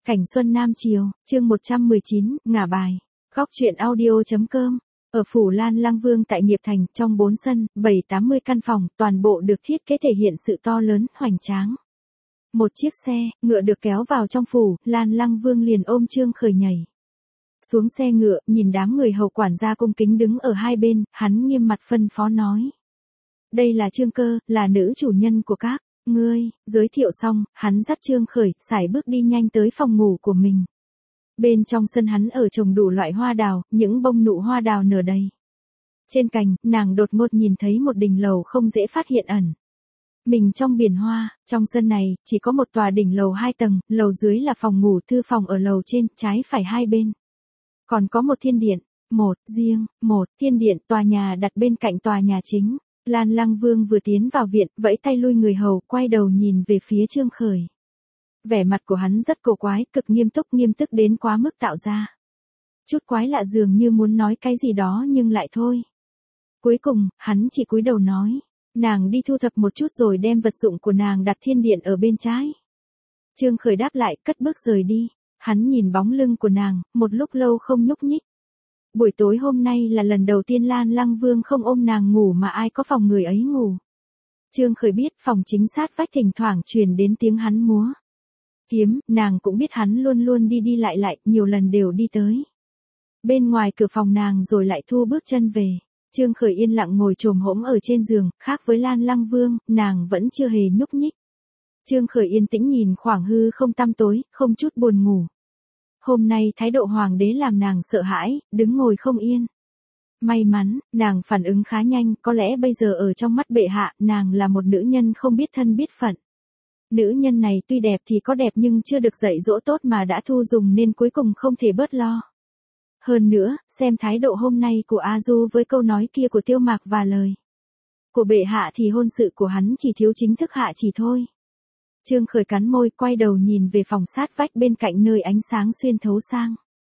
Cảnh xuân Nam Chiều, chương 119, ngả bài. Góc truyện audio.com. Ở Phủ Lan Lăng Vương tại Nghiệp Thành, trong 4 sân, 7-80 căn phòng, toàn bộ được thiết kế thể hiện sự to lớn, hoành tráng. Một chiếc xe, ngựa được kéo vào trong phủ, Lan Lăng Vương liền ôm Trương Khởi nhảy xuống xe ngựa, nhìn đám người hầu quản gia cung kính đứng ở hai bên, hắn nghiêm mặt phân phó nói. Đây là Trương Cơ, là nữ chủ nhân của các ngươi. Giới thiệu xong, hắn dắt Trương Khởi, sải bước đi nhanh tới phòng ngủ của mình. Bên trong sân hắn ở trồng đủ loại hoa đào, những bông nụ hoa đào nở đầy. Trên cành, nàng đột ngột nhìn thấy một đỉnh lầu không dễ phát hiện ẩn mình trong biển hoa. Trong sân này, chỉ có một tòa đỉnh lầu 2 tầng, lầu dưới là phòng ngủ, thư phòng ở lầu trên, trái phải hai bên. Còn có một thiên điện, một thiên điện, tòa nhà đặt bên cạnh tòa nhà chính. Lan Lăng Vương vừa tiến vào viện, vẫy tay lui người hầu, quay đầu nhìn về phía Trương Khởi. Vẻ mặt của hắn rất cổ quái, cực nghiêm túc đến quá mức tạo ra. Chút quái lạ dường như muốn nói cái gì đó nhưng lại thôi. Cuối cùng, hắn chỉ cúi đầu nói. Nàng đi thu thập một chút rồi đem vật dụng của nàng đặt thiên điện ở bên trái. Trương Khởi đáp lại, cất bước rời đi. Hắn nhìn bóng lưng của nàng, một lúc lâu không nhúc nhích. Buổi tối hôm nay là lần đầu tiên Lan Lăng Vương không ôm nàng ngủ mà ai có phòng người ấy ngủ. Trương Khởi biết phòng chính sát vách thỉnh thoảng truyền đến tiếng hắn múa kiếm, nàng cũng biết hắn luôn luôn đi lại, nhiều lần đều đi tới bên ngoài cửa phòng nàng rồi lại thu bước chân về. Trương Khởi yên lặng ngồi chồm hổm ở trên giường, khác với Lan Lăng Vương, nàng vẫn chưa hề nhúc nhích. Trương Khởi yên tĩnh nhìn khoảng hư không tăm tối, không chút buồn ngủ. Hôm nay thái độ hoàng đế làm nàng sợ hãi, đứng ngồi không yên. May mắn, nàng phản ứng khá nhanh, có lẽ bây giờ ở trong mắt bệ hạ, nàng là một nữ nhân không biết thân biết phận. Nữ nhân này tuy đẹp thì có đẹp nhưng chưa được dạy dỗ tốt mà đã thu dùng nên cuối cùng không thể bớt lo. Hơn nữa, xem thái độ hôm nay của A Du với câu nói kia của Tiêu Mạc và lời của bệ hạ thì hôn sự của hắn chỉ thiếu chính thức hạ chỉ thôi. Trương Khởi cắn môi, quay đầu nhìn về phòng sát vách bên cạnh nơi ánh sáng xuyên thấu sang.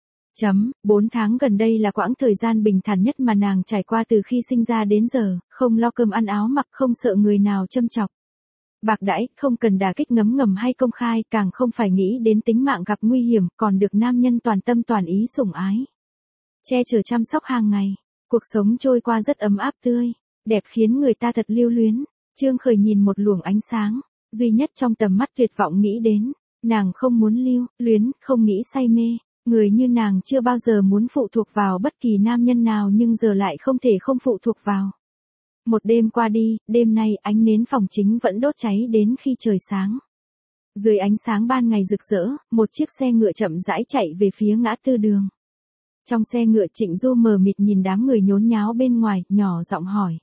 4 tháng gần đây là quãng thời gian bình thản nhất mà nàng trải qua từ khi sinh ra đến giờ, không lo cơm ăn áo mặc, không sợ người nào châm chọc bạc đãi, không cần đả kích ngấm ngầm hay công khai, càng không phải nghĩ đến tính mạng gặp nguy hiểm, còn được nam nhân toàn tâm toàn ý sủng ái, che chở chăm sóc hàng ngày. Cuộc sống trôi qua rất ấm áp tươi đẹp, khiến người ta thật lưu luyến. Trương Khởi nhìn một luồng ánh sáng duy nhất trong tầm mắt, tuyệt vọng nghĩ đến. Nàng không muốn lưu luyến, không nghĩ say mê. Người như nàng chưa bao giờ muốn phụ thuộc vào bất kỳ nam nhân nào nhưng giờ lại không thể không phụ thuộc vào. Một đêm qua đi, đêm nay ánh nến phòng chính vẫn đốt cháy đến khi trời sáng. Dưới ánh sáng ban ngày rực rỡ, một chiếc xe ngựa chậm rãi chạy về phía ngã tư đường. Trong xe ngựa Trịnh Du mờ mịt nhìn đám người nhốn nháo bên ngoài, nhỏ giọng hỏi.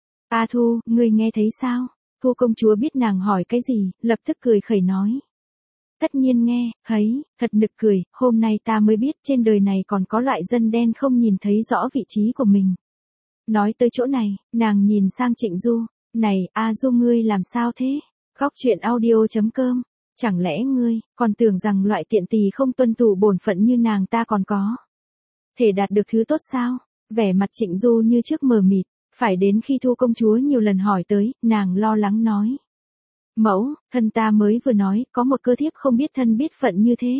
A Thu, ngươi nghe thấy sao? Thu công chúa biết nàng hỏi cái gì, lập tức cười khẩy nói. Tất nhiên nghe, thấy, thật nực cười, hôm nay ta mới biết trên đời này còn có loại dân đen không nhìn thấy rõ vị trí của mình. Nói tới chỗ này, nàng nhìn sang Trịnh Du. Này, A Du ngươi làm sao thế? Góc truyện audio.com. Chẳng lẽ ngươi còn tưởng rằng loại tiện tỳ không tuân thủ bổn phận như nàng ta còn có thể đạt được thứ tốt sao? Vẻ mặt Trịnh Du như trước mờ mịt, phải đến khi Thu công chúa nhiều lần hỏi tới, nàng lo lắng nói. Mẫu, thân ta mới vừa nói, có một cơ thiếp không biết thân biết phận như thế.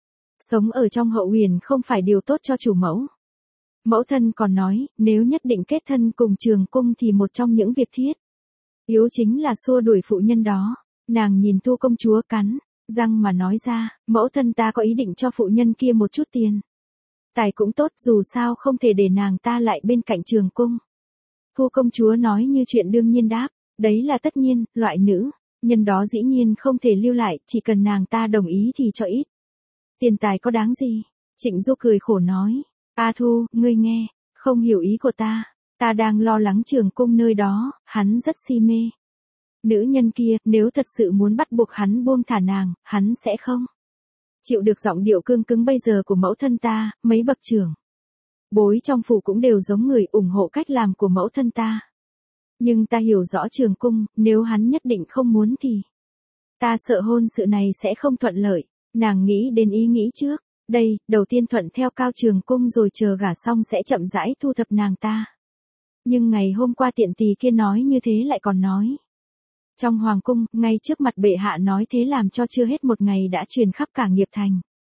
Sống ở trong hậu uyển không phải điều tốt cho chủ mẫu. Mẫu thân còn nói, nếu nhất định kết thân cùng Trường Cung thì một trong những việc thiết yếu chính là xua đuổi phụ nhân đó. Nàng nhìn Thu công chúa cắn răng mà nói ra, mẫu thân ta có ý định cho phụ nhân kia một chút tiền tài cũng tốt, dù sao không thể để nàng ta lại bên cạnh Trường Cung. Thu công chúa nói như chuyện đương nhiên đáp, đấy là tất nhiên, loại nữ nhân đó dĩ nhiên không thể lưu lại, chỉ cần nàng ta đồng ý thì cho ít tiền tài có đáng gì. Trịnh Du cười khổ nói. A Thu, ngươi nghe không hiểu ý của ta đang lo lắng Trường Cung nơi đó, hắn rất si mê nữ nhân kia, nếu thật sự muốn bắt buộc hắn buông thả nàng, hắn sẽ không chịu được. Giọng điệu cương cứng bây giờ của mẫu thân ta, mấy bậc trưởng bối trong phủ cũng đều giống người ủng hộ cách làm của mẫu thân ta. Nhưng ta hiểu rõ Trường Cung, nếu hắn nhất định không muốn thì ta sợ hôn sự này sẽ không thuận lợi. Nàng nghĩ đến ý nghĩ trước, đây, đầu tiên thuận theo Cao Trường Cung rồi chờ gả xong sẽ chậm rãi thu thập nàng ta. Nhưng ngày hôm qua tiện tỳ kia nói như thế lại còn nói. Trong hoàng cung, ngay trước mặt bệ hạ nói thế làm cho chưa hết một ngày đã truyền khắp cả Nghiệp Thành.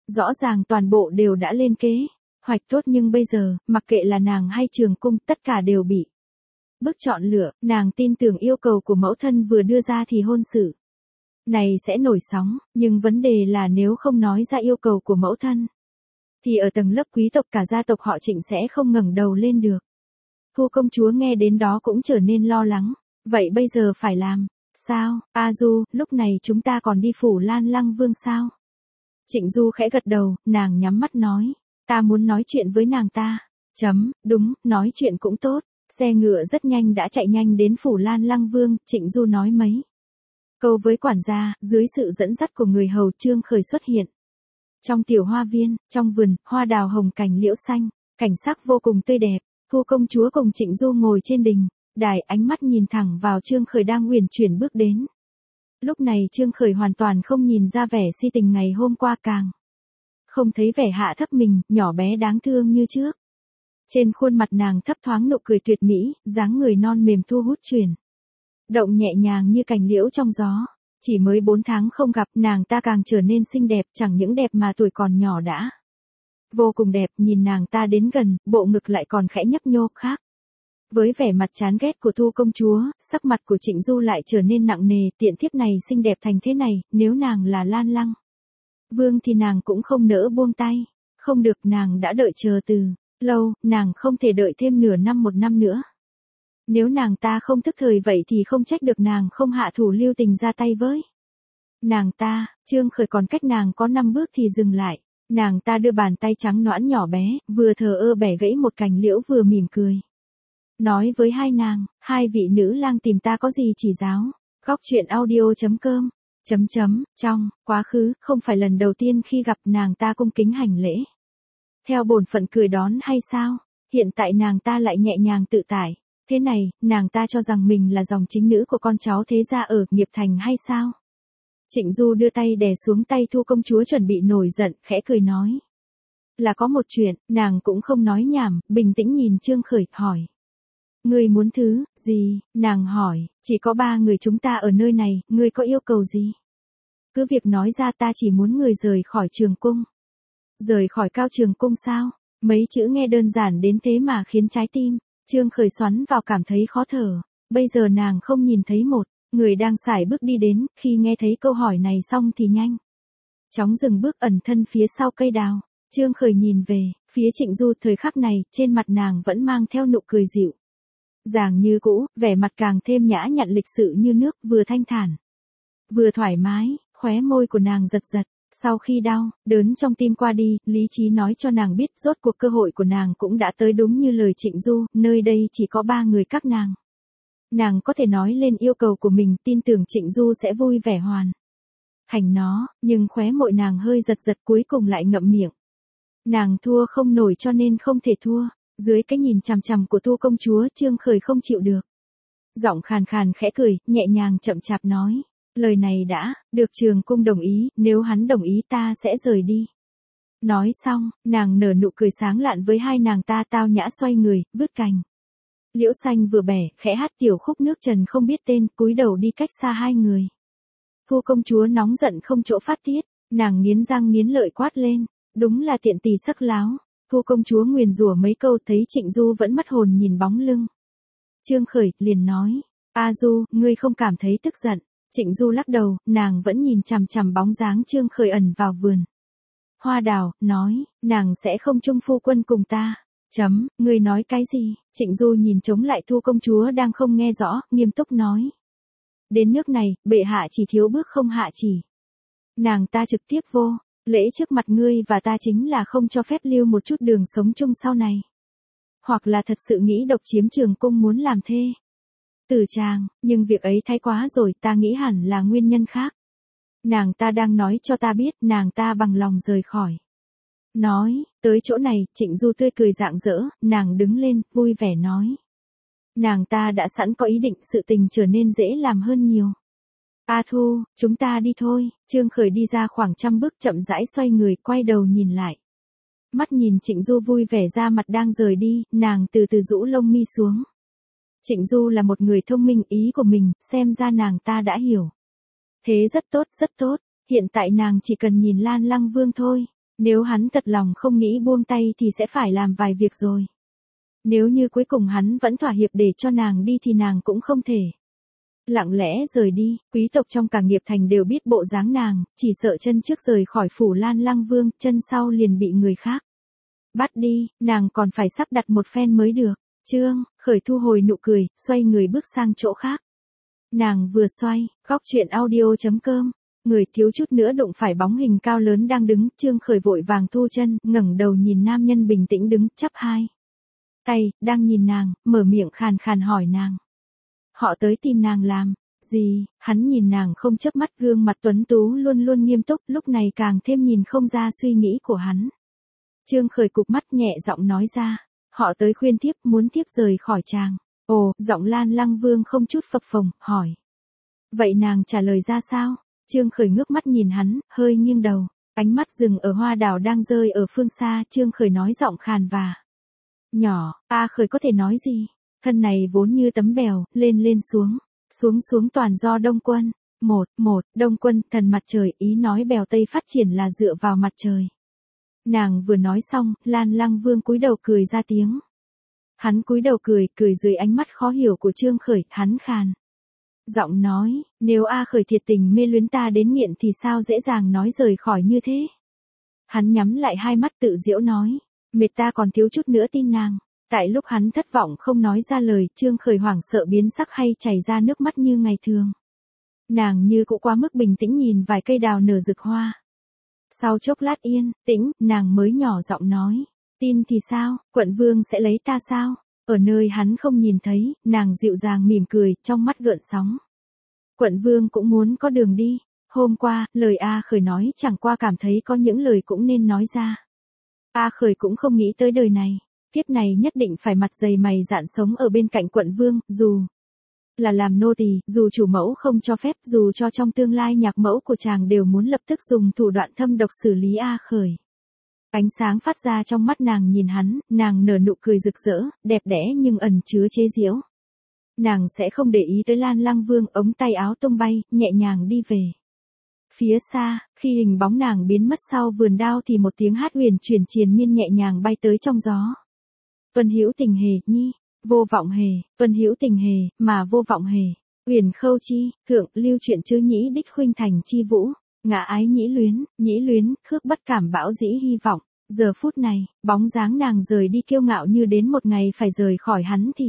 Rõ ràng toàn bộ đều đã lên kế hoạch tốt nhưng bây giờ, mặc kệ là nàng hay trường cung, tất cả đều bị bức chọn lựa, nàng tin tưởng yêu cầu của mẫu thân vừa đưa ra thì hôn sự này sẽ nổi sóng, nhưng vấn đề là nếu không nói ra yêu cầu của mẫu thân, thì ở tầng lớp quý tộc cả gia tộc họ Trịnh sẽ không ngẩng đầu lên được. Thu công chúa nghe đến đó cũng trở nên lo lắng, vậy bây giờ phải làm sao? A Du, lúc này chúng ta còn đi phủ Lan Lăng Vương sao? Trịnh Du khẽ gật đầu, nàng nhắm mắt nói, ta muốn nói chuyện với nàng ta. Đúng, nói chuyện cũng tốt. Xe ngựa rất nhanh đã chạy nhanh đến phủ Lan Lăng Vương, Trịnh Du nói mấy câu với quản gia, dưới sự dẫn dắt của người hầu Trương Khởi xuất hiện. Trong tiểu hoa viên, trong vườn, hoa đào hồng cành liễu xanh, cảnh sắc vô cùng tươi đẹp. Thu công chúa cùng Trịnh Du ngồi trên đình đài, ánh mắt nhìn thẳng vào Trương Khởi đang uyển chuyển bước đến. Lúc này Trương Khởi hoàn toàn không nhìn ra vẻ si tình ngày hôm qua, càng không thấy vẻ hạ thấp mình, nhỏ bé đáng thương như trước. Trên khuôn mặt nàng thấp thoáng nụ cười tuyệt mỹ, dáng người non mềm thu hút chuyển động nhẹ nhàng như cành liễu trong gió. Chỉ mới 4 tháng không gặp, nàng ta càng trở nên xinh đẹp, chẳng những đẹp mà tuổi còn nhỏ đã vô cùng đẹp. Nhìn nàng ta đến gần, bộ ngực lại còn khẽ nhấp nhô khác với vẻ mặt chán ghét của Thu công chúa, sắc mặt của Trịnh Du lại trở nên nặng nề. Tiện thiếp này xinh đẹp thành thế này, nếu nàng là Lan Lăng Vương thì nàng cũng không nỡ buông tay. Không được, nàng đã đợi chờ từ lâu, nàng không thể đợi thêm nửa năm, 1 năm nữa. Nếu nàng ta không thức thời vậy thì không trách được nàng không hạ thủ lưu tình ra tay với nàng ta. Trương Khởi còn cách nàng có 5 bước thì dừng lại. Nàng ta đưa bàn tay trắng nõn nhỏ bé, vừa thờ ơ bẻ gãy một cành liễu vừa mỉm cười. Nói với hai nàng, hai vị nữ lang tìm ta có gì chỉ giáo. Góc truyện audio.com Trong quá khứ, không phải lần đầu tiên khi gặp nàng ta cung kính hành lễ. Theo bổn phận cười đón hay sao? Hiện tại nàng ta lại nhẹ nhàng tự tại. Thế này, nàng ta cho rằng mình là dòng chính nữ của con cháu thế gia ở Nghiệp Thành hay sao? Trịnh Du đưa tay đè xuống tay Thu công chúa chuẩn bị nổi giận, khẽ cười nói. Là có một chuyện, nàng cũng không nói nhảm, bình tĩnh nhìn Trương Khởi, hỏi. Ngươi muốn thứ gì? Nàng hỏi, chỉ có 3 người chúng ta ở nơi này, ngươi có yêu cầu gì? Cứ việc nói ra, ta chỉ muốn người rời khỏi trường cung. Rời khỏi Cao Trường Cung sao? Mấy chữ nghe đơn giản đến thế mà khiến trái tim Trương Khởi xoắn vào, cảm thấy khó thở. Bây giờ nàng không nhìn thấy một người đang sải bước đi đến, khi nghe thấy câu hỏi này xong thì nhanh chóng dừng bước, ẩn thân phía sau cây đào. Trương Khởi nhìn về phía Trịnh Du, thời khắc này, trên mặt nàng vẫn mang theo nụ cười dịu dàng như cũ, vẻ mặt càng thêm nhã nhặn lịch sự như nước, vừa thanh thản vừa thoải mái. Khóe môi của nàng giật giật. Sau khi đau đớn trong tim qua đi, lý trí nói cho nàng biết rốt cuộc cơ hội của nàng cũng đã tới. Đúng như lời Trịnh Du, nơi đây chỉ có 3 người các nàng. Nàng có thể nói lên yêu cầu của mình, tin tưởng Trịnh Du sẽ vui vẻ hoàn hành nó, nhưng khóe môi nàng hơi giật giật, cuối cùng lại ngậm miệng. Nàng thua không nổi cho nên không thể thua. Dưới cái nhìn chằm chằm của Thu công chúa, Trương Khởi không chịu được. Giọng khàn khàn khẽ cười, nhẹ nhàng chậm chạp nói. Lời này đã được trường cung đồng ý, nếu hắn đồng ý ta sẽ rời đi. Nói xong, nàng nở nụ cười sáng lạn với hai nàng ta, tao nhã xoay người, vứt cành liễu xanh vừa bẻ, khẽ hát tiểu khúc nước trần không biết tên, cúi đầu đi cách xa hai người. Thu công chúa nóng giận không chỗ phát tiết, nàng nghiến răng nghiến lợi quát lên, đúng là tiện tỳ sắc láo. Thu công chúa nguyền rủa mấy câu, thấy Trịnh Du vẫn mất hồn nhìn bóng lưng Trương Khởi, liền nói, A Du, ngươi không cảm thấy tức giận? Trịnh Du lắc đầu, nàng vẫn nhìn chằm chằm bóng dáng Trương Khởi ẩn vào vườn hoa đào, nói, nàng sẽ không chung phu quân cùng ta. Ngươi nói cái gì? Trịnh Du nhìn chống lại Thu công chúa đang không nghe rõ, nghiêm túc nói. Đến nước này, bệ hạ chỉ thiếu bước không hạ chỉ. Nàng ta trực tiếp vô lễ trước mặt ngươi và ta, chính là không cho phép lưu một chút đường sống chung sau này. Hoặc là thật sự nghĩ độc chiếm trường cung, muốn làm thê tử chàng, nhưng việc ấy thái quá rồi, ta nghĩ hẳn là nguyên nhân khác. Nàng ta đang nói cho ta biết, nàng ta bằng lòng rời khỏi. Nói, tới chỗ này, Trịnh Du tươi cười rạng rỡ, nàng đứng lên, vui vẻ nói. Nàng ta đã sẵn có ý định, sự tình trở nên dễ làm hơn nhiều. A Thu, chúng ta đi thôi. Trương Khởi đi ra khoảng 100 bước, chậm rãi xoay người, quay đầu nhìn lại. Mắt nhìn Trịnh Du vui vẻ ra mặt đang rời đi, nàng từ từ rũ lông mi xuống. Trịnh Du là một người thông minh, ý của mình, xem ra nàng ta đã hiểu. Thế rất tốt, hiện tại nàng chỉ cần nhìn Lan Lăng Vương thôi. Nếu hắn thật lòng không nghĩ buông tay thì sẽ phải làm vài việc rồi. Nếu như cuối cùng hắn vẫn thỏa hiệp để cho nàng đi thì nàng cũng không thể lặng lẽ rời đi. Quý tộc trong cả nghiệp thành đều biết bộ dáng nàng, chỉ sợ chân trước rời khỏi phủ Lan Lăng Vương, chân sau liền bị người khác bắt đi, nàng còn phải sắp đặt một phen mới được. Trương Khởi thu hồi nụ cười, xoay người bước sang chỗ khác. Nàng vừa xoay, góc chuyện audio.com, người thiếu chút nữa đụng phải bóng hình cao lớn đang đứng. Trương Khởi vội vàng thu chân, ngẩng đầu nhìn nam nhân bình tĩnh đứng, chắp hai tay, đang nhìn nàng, mở miệng khàn khàn hỏi nàng. Họ tới tìm nàng làm gì? Hắn nhìn nàng không chớp mắt, gương mặt tuấn tú luôn luôn nghiêm túc, lúc này càng thêm nhìn không ra suy nghĩ của hắn. Trương Khởi cụp mắt nhẹ giọng nói ra, họ tới khuyên thiếp, muốn thiếp rời khỏi chàng. Ồ, giọng Lan Lăng Vương không chút phập phồng, hỏi. Vậy nàng trả lời ra sao? Trương Khởi ngước mắt nhìn hắn, hơi nghiêng đầu, ánh mắt dừng ở hoa đào đang rơi ở phương xa. Trương Khởi nói giọng khàn và nhỏ, A Khởi có thể nói gì? Thân này vốn như tấm bèo, lên lên xuống, xuống xuống toàn do Đông Quân. Đông Quân, thần mặt trời, ý nói bèo Tây phát triển là dựa vào mặt trời. Nàng vừa nói xong, Lan Lăng Vương cúi đầu cười ra tiếng. Hắn cúi đầu cười dưới ánh mắt khó hiểu của Trương Khởi, hắn khàn giọng nói, nếu A Khởi thiệt tình mê luyến ta đến nghiện thì sao dễ dàng nói rời khỏi như thế. Hắn nhắm lại hai mắt tự giễu nói, mệt ta còn thiếu chút nữa tin nàng. Tại lúc hắn thất vọng không nói ra lời, Trương Khởi hoảng sợ biến sắc hay chảy ra nước mắt như ngày thường. Nàng như cũng quá mức bình tĩnh nhìn vài cây đào nở rực hoa. Sau chốc lát yên tĩnh, nàng mới nhỏ giọng nói, tin thì sao, quận vương sẽ lấy ta sao? Ở nơi hắn không nhìn thấy, nàng dịu dàng mỉm cười, trong mắt gợn sóng. Quận vương cũng muốn có đường đi. Hôm qua, lời A Khởi nói chẳng qua cảm thấy có những lời cũng nên nói ra. A Khởi cũng không nghĩ tới đời này, kiếp này nhất định phải mặt dày mày dạn sống ở bên cạnh quận vương, dù là làm nô tỳ, dù chủ mẫu không cho phép, dù cho trong tương lai nhạc mẫu của chàng đều muốn lập tức dùng thủ đoạn thâm độc xử lý A Khởi. Ánh sáng phát ra trong mắt nàng nhìn hắn, nàng nở nụ cười rực rỡ, đẹp đẽ nhưng ẩn chứa chế giễu. Nàng sẽ không để ý tới Lan Lăng Vương, ống tay áo tung bay, nhẹ nhàng đi về. Phía xa, khi hình bóng nàng biến mất sau vườn đao thì một tiếng hát huyền chuyển triền miên nhẹ nhàng bay tới trong gió. Tuân hữu tình hề, nhi, vô vọng hề, tuân hữu tình hề, mà vô vọng hề. Huyền khâu chi, thượng, lưu truyện chữ nhĩ đích khuynh thành chi vũ. Ngã ái nhĩ luyến, khước bất cảm bão dĩ hy vọng. Giờ phút này, bóng dáng nàng rời đi kiêu ngạo như đến một ngày phải rời khỏi hắn thì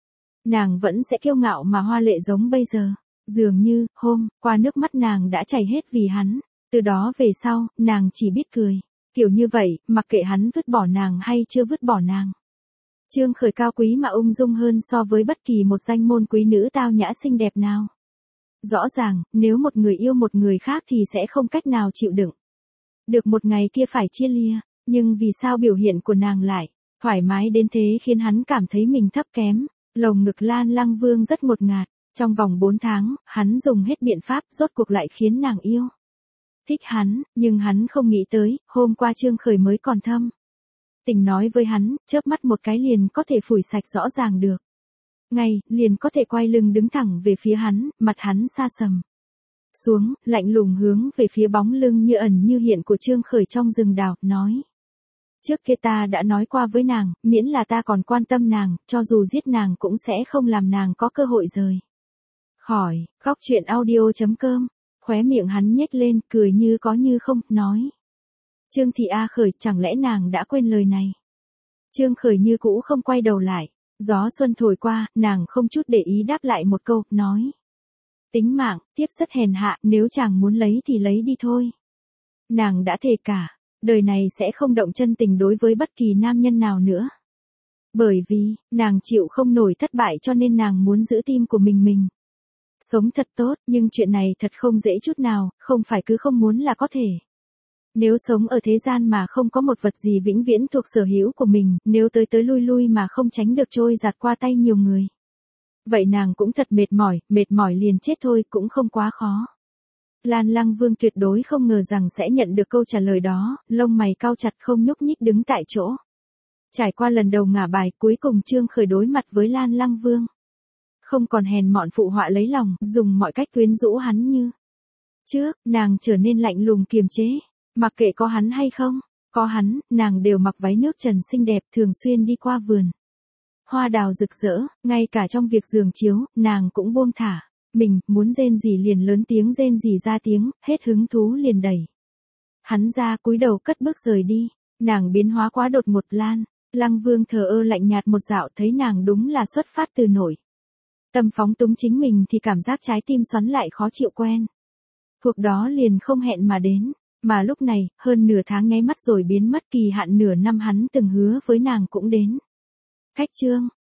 nàng vẫn sẽ kiêu ngạo mà hoa lệ giống bây giờ. Dường như, hôm qua nước mắt nàng đã chảy hết vì hắn. Từ đó về sau, nàng chỉ biết cười. Kiểu như vậy, mặc kệ hắn vứt bỏ nàng hay chưa vứt bỏ nàng. Trương Khởi cao quý mà ung dung hơn so với bất kỳ một danh môn quý nữ tao nhã xinh đẹp nào. Rõ ràng, nếu một người yêu một người khác thì sẽ không cách nào chịu đựng được một ngày kia phải chia lìa. Nhưng vì sao biểu hiện của nàng lại thoải mái đến thế khiến hắn cảm thấy mình thấp kém. Lồng ngực Lan Lăng Vương rất ngột ngạt. Trong vòng 4 tháng, hắn dùng hết biện pháp, rốt cuộc lại khiến nàng yêu thích hắn, nhưng hắn không nghĩ tới, hôm qua Trương Khởi mới còn thâm tình nói với hắn, chớp mắt một cái liền có thể phủi sạch rõ ràng được. Ngay, liền có thể quay lưng đứng thẳng về phía hắn, mặt hắn xa sầm xuống, lạnh lùng hướng về phía bóng lưng như ẩn như hiện của Trương Khởi trong rừng đào, nói. Trước kia ta đã nói qua với nàng, miễn là ta còn quan tâm nàng, cho dù giết nàng cũng sẽ không làm nàng có cơ hội rời khỏi. Góc chuyện audio.com, khóe miệng hắn nhếch lên, cười như có như không, nói. Trương thị A Khởi, chẳng lẽ nàng đã quên lời này? Trương Khởi như cũ không quay đầu lại. Gió xuân thổi qua, nàng không chút để ý đáp lại một câu, nói. Tính mạng, tiếp rất hèn hạ, nếu chàng muốn lấy thì lấy đi thôi. Nàng đã thề cả đời này sẽ không động chân tình đối với bất kỳ nam nhân nào nữa. Bởi vì, nàng chịu không nổi thất bại cho nên nàng muốn giữ tim của mình. Sống thật tốt, nhưng chuyện này thật không dễ chút nào, không phải cứ không muốn là có thể. Nếu sống ở thế gian mà không có một vật gì vĩnh viễn thuộc sở hữu của mình, nếu tới tới lui lui mà không tránh được trôi giạt qua tay nhiều người. Vậy nàng cũng thật mệt mỏi liền chết thôi, cũng không quá khó. Lan Lăng Vương tuyệt đối không ngờ rằng sẽ nhận được câu trả lời đó, lông mày cau chặt không nhúc nhích đứng tại chỗ. Trải qua lần đầu ngả bài, cuối cùng Trương Khởi đối mặt với Lan Lăng Vương. Không còn hèn mọn phụ họa lấy lòng, dùng mọi cách quyến rũ hắn như trước, nàng trở nên lạnh lùng kiềm chế, mặc kệ có hắn hay không, Có hắn, nàng đều mặc váy nước trần xinh đẹp thường xuyên đi qua vườn. Hoa đào rực rỡ, ngay cả trong việc giường chiếu, nàng cũng buông thả. Mình, muốn rên gì liền lớn tiếng rên gì ra tiếng, hết hứng thú liền đẩy. Hắn ra cúi đầu cất bước rời đi, nàng biến hóa quá đột ngột Lan. Lăng Vương thờ ơ lạnh nhạt một dạo thấy nàng đúng là xuất phát từ nổi. Tâm phóng túng chính mình thì cảm giác trái tim xoắn lại khó chịu quen. Thuộc đó liền không hẹn mà đến, mà lúc này, hơn nửa tháng nháy mắt rồi biến mất kỳ hạn nửa năm hắn từng hứa với nàng cũng đến. Khách chương,